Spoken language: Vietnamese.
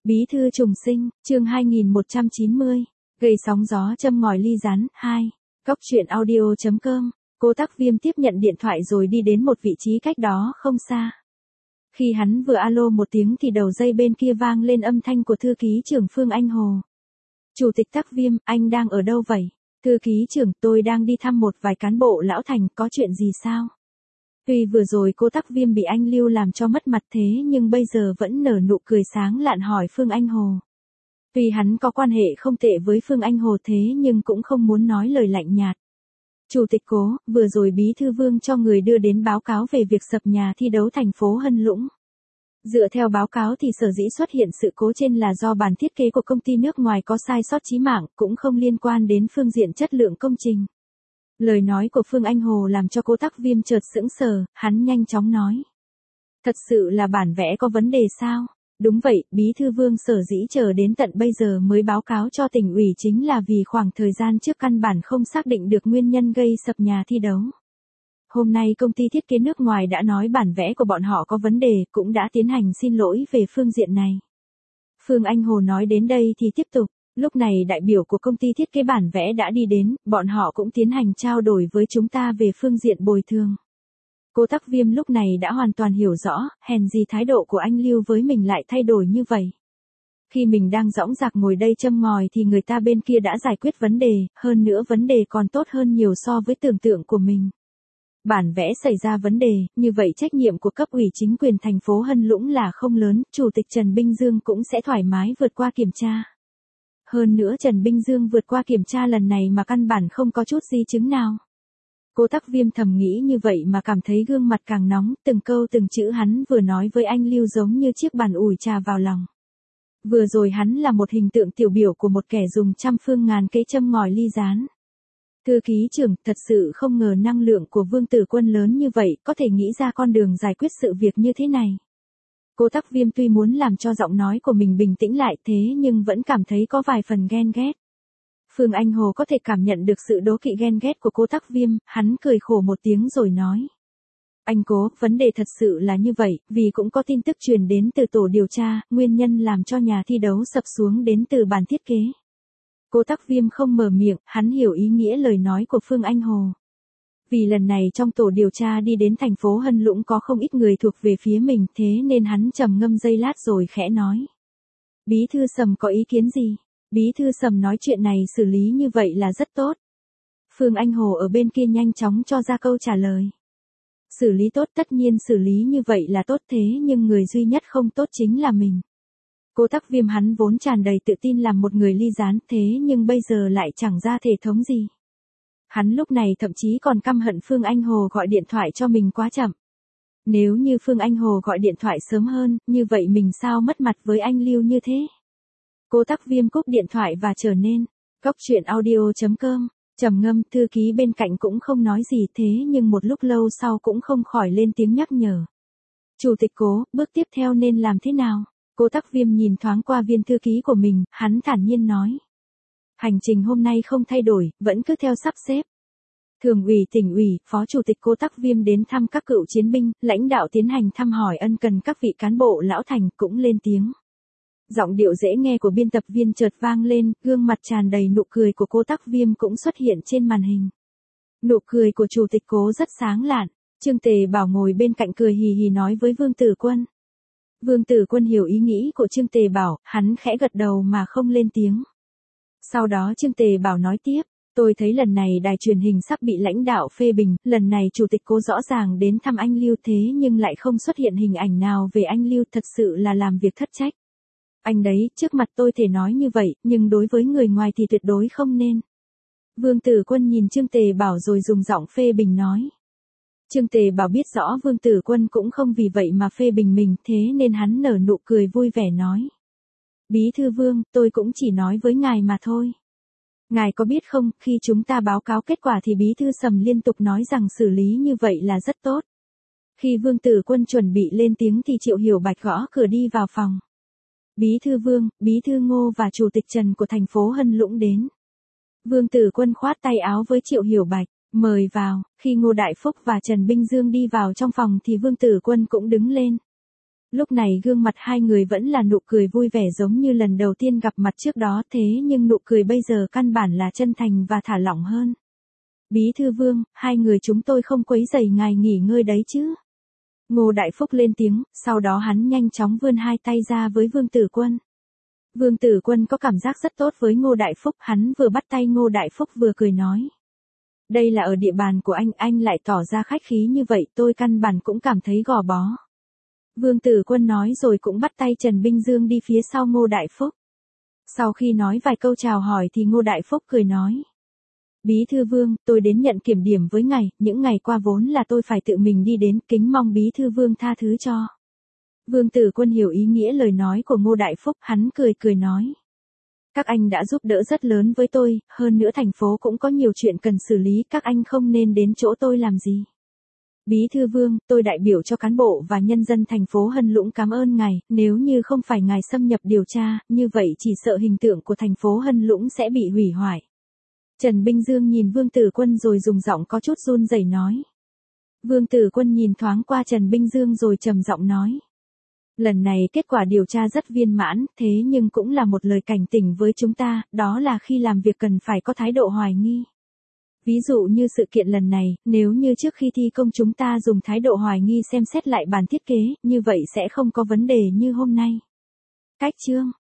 Bí thư trùng sinh, chương 2190, gây sóng gió châm ngòi ly rán, 2, Cóc truyện audio.com, Cố Tắc Viêm tiếp nhận điện thoại rồi đi đến một vị trí cách đó không xa. Khi hắn vừa alo một tiếng thì đầu dây bên kia vang lên âm thanh của thư ký trưởng Phương Anh Hồ. Chủ tịch Tắc Viêm, anh đang ở đâu vậy? Thư ký trưởng, tôi đang đi thăm một vài cán bộ lão thành, có chuyện gì sao? Tuy vừa rồi cô Tắc Viêm bị anh Lưu làm cho mất mặt thế nhưng bây giờ vẫn nở nụ cười sáng lạn hỏi Phương Anh Hồ. Tuy hắn có quan hệ không tệ với Phương Anh Hồ thế nhưng cũng không muốn nói lời lạnh nhạt. Chủ tịch Cố, vừa rồi Bí thư Vương cho người đưa đến báo cáo về việc sập nhà thi đấu thành phố Hân Lũng. Dựa theo báo cáo thì sở dĩ xuất hiện sự cố trên là do bản thiết kế của công ty nước ngoài có sai sót chí mạng, cũng không liên quan đến phương diện chất lượng công trình. Lời nói của Phương Anh Hồ làm cho cô Tắc Viêm chợt sững sờ, hắn nhanh chóng nói. Thật sự là bản vẽ có vấn đề sao? Đúng vậy, Bí thư Vương sở dĩ chờ đến tận bây giờ mới báo cáo cho tỉnh ủy chính là vì khoảng thời gian trước căn bản không xác định được nguyên nhân gây sập nhà thi đấu. Hôm nay công ty thiết kế nước ngoài đã nói bản vẽ của bọn họ có vấn đề, cũng đã tiến hành xin lỗi về phương diện này. Phương Anh Hồ nói đến đây thì tiếp tục. Lúc này đại biểu của công ty thiết kế bản vẽ đã đi đến, bọn họ cũng tiến hành trao đổi với chúng ta về phương diện bồi thường. Cô Tắc Viêm lúc này đã hoàn toàn hiểu rõ, hèn gì thái độ của anh Lưu với mình lại thay đổi như vậy. Khi mình đang dõng dạc ngồi đây châm ngòi thì người ta bên kia đã giải quyết vấn đề, hơn nữa vấn đề còn tốt hơn nhiều so với tưởng tượng của mình. Bản vẽ xảy ra vấn đề, như vậy trách nhiệm của cấp ủy chính quyền thành phố Hân Lũng là không lớn, Chủ tịch Trần Binh Dương cũng sẽ thoải mái vượt qua kiểm tra. Hơn nữa Trần Binh Dương vượt qua kiểm tra lần này mà căn bản không có chút di chứng nào. Cô Tắc Viêm thầm nghĩ như vậy mà cảm thấy gương mặt càng nóng, từng câu từng chữ hắn vừa nói với anh Lưu giống như chiếc bàn ủi trà vào lòng. Vừa rồi hắn là một hình tượng tiểu biểu của một kẻ dùng trăm phương ngàn kế châm ngòi ly rán. Thư ký trưởng, thật sự không ngờ năng lượng của Vương Tử Quân lớn như vậy, có thể nghĩ ra con đường giải quyết sự việc như thế này. Cô Tắc Viêm tuy muốn làm cho giọng nói của mình bình tĩnh lại thế nhưng vẫn cảm thấy có vài phần ghen ghét. Phương Anh Hồ có thể cảm nhận được sự đố kỵ ghen ghét của cô Tắc Viêm, hắn cười khổ một tiếng rồi nói. Anh Cố, vấn đề thật sự là như vậy, vì cũng có tin tức truyền đến từ tổ điều tra, nguyên nhân làm cho nhà thi đấu sập xuống đến từ bản thiết kế. Cô Tắc Viêm không mở miệng, hắn hiểu ý nghĩa lời nói của Phương Anh Hồ. Vì lần này trong tổ điều tra đi đến thành phố Hân Lũng có không ít người thuộc về phía mình thế nên hắn trầm ngâm giây lát rồi khẽ nói. Bí thư Sầm có ý kiến gì? Bí thư Sầm nói chuyện này xử lý như vậy là rất tốt. Phương Anh Hồ ở bên kia nhanh chóng cho ra câu trả lời. Xử lý tốt, tất nhiên xử lý như vậy là tốt thế nhưng người duy nhất không tốt chính là mình. Cô Tắc Viêm hắn vốn tràn đầy tự tin làm một người ly rán thế nhưng bây giờ lại chẳng ra thể thống gì. Hắn lúc này thậm chí còn căm hận Phương Anh Hồ gọi điện thoại cho mình quá chậm. Nếu như Phương Anh Hồ gọi điện thoại sớm hơn, như vậy mình sao mất mặt với anh Lưu như thế? Cô Tắc Viêm cúp điện thoại và trở nên, Cóc truyện audio.com, trầm ngâm, thư ký bên cạnh cũng không nói gì thế nhưng một lúc lâu sau cũng không khỏi lên tiếng nhắc nhở. Chủ tịch Cố, bước tiếp theo nên làm thế nào? Cô Tắc Viêm nhìn thoáng qua viên thư ký của mình, hắn thản nhiên nói. Hành trình hôm nay không thay đổi, vẫn cứ theo sắp xếp. Thường ủy tỉnh ủy, phó chủ tịch Cô Tắc Viêm đến thăm các cựu chiến binh, lãnh đạo tiến hành thăm hỏi ân cần các vị cán bộ lão thành cũng lên tiếng. Giọng điệu dễ nghe của biên tập viên chợt vang lên, gương mặt tràn đầy nụ cười của Cô Tắc Viêm cũng xuất hiện trên màn hình. Nụ cười của chủ tịch Cố rất sáng lạn, Trương Tề Bảo ngồi bên cạnh cười hì hì nói với Vương Tử Quân. Vương Tử Quân hiểu ý nghĩ của Trương Tề Bảo, hắn khẽ gật đầu mà không lên tiếng. Sau đó Trương Tề Bảo nói tiếp, tôi thấy lần này đài truyền hình sắp bị lãnh đạo phê bình, lần này chủ tịch Cố rõ ràng đến thăm anh Lưu thế nhưng lại không xuất hiện hình ảnh nào về anh Lưu, thật sự là làm việc thất trách. Anh đấy, trước mặt tôi thể nói như vậy, nhưng đối với người ngoài thì tuyệt đối không nên. Vương Tử Quân nhìn Trương Tề Bảo rồi dùng giọng phê bình nói. Trương Tề Bảo biết rõ Vương Tử Quân cũng không vì vậy mà phê bình mình thế nên hắn nở nụ cười vui vẻ nói. Bí thư Vương, tôi cũng chỉ nói với ngài mà thôi. Ngài có biết không, khi chúng ta báo cáo kết quả thì Bí thư Sầm liên tục nói rằng xử lý như vậy là rất tốt. Khi Vương Tử Quân chuẩn bị lên tiếng thì Triệu Hiểu Bạch gõ cửa đi vào phòng. Bí thư Vương, Bí thư Ngô và Chủ tịch Trần của thành phố Hân Lũng đến. Vương Tử Quân khoát tay áo với Triệu Hiểu Bạch, mời vào. Khi Ngô Đại Phúc và Trần Binh Dương đi vào trong phòng thì Vương Tử Quân cũng đứng lên. Lúc này gương mặt hai người vẫn là nụ cười vui vẻ giống như lần đầu tiên gặp mặt trước đó, thế nhưng nụ cười bây giờ căn bản là chân thành và thả lỏng hơn. Bí thư Vương, hai người chúng tôi không quấy rầy ngài nghỉ ngơi đấy chứ? Ngô Đại Phúc lên tiếng, sau đó hắn nhanh chóng vươn hai tay ra với Vương Tử Quân. Vương Tử Quân có cảm giác rất tốt với Ngô Đại Phúc, hắn vừa bắt tay Ngô Đại Phúc vừa cười nói. Đây là ở địa bàn của anh lại tỏ ra khách khí như vậy, tôi căn bản cũng cảm thấy gò bó. Vương Tử Quân nói rồi cũng bắt tay Trần Binh Dương đi phía sau Ngô Đại Phúc. Sau khi nói vài câu chào hỏi thì Ngô Đại Phúc cười nói. Bí thư Vương, tôi đến nhận kiểm điểm với ngài, những ngày qua vốn là tôi phải tự mình đi đến, kính mong Bí thư Vương tha thứ cho. Vương Tử Quân hiểu ý nghĩa lời nói của Ngô Đại Phúc, hắn cười nói. Các anh đã giúp đỡ rất lớn với tôi, hơn nữa thành phố cũng có nhiều chuyện cần xử lý, các anh không nên đến chỗ tôi làm gì. Bí thư Vương, tôi đại biểu cho cán bộ và nhân dân thành phố Hân Lũng cảm ơn ngài, nếu như không phải ngài xâm nhập điều tra, như vậy chỉ sợ hình tượng của thành phố Hân Lũng sẽ bị hủy hoại. Trần Binh Dương nhìn Vương Tử Quân rồi dùng giọng có chút run rẩy nói. Vương Tử Quân nhìn thoáng qua Trần Binh Dương rồi trầm giọng nói. Lần này kết quả điều tra rất viên mãn, thế nhưng cũng là một lời cảnh tỉnh với chúng ta, đó là khi làm việc cần phải có thái độ hoài nghi. Ví dụ như sự kiện lần này, nếu như trước khi thi công chúng ta dùng thái độ hoài nghi xem xét lại bản thiết kế, như vậy sẽ không có vấn đề như hôm nay. Cách chương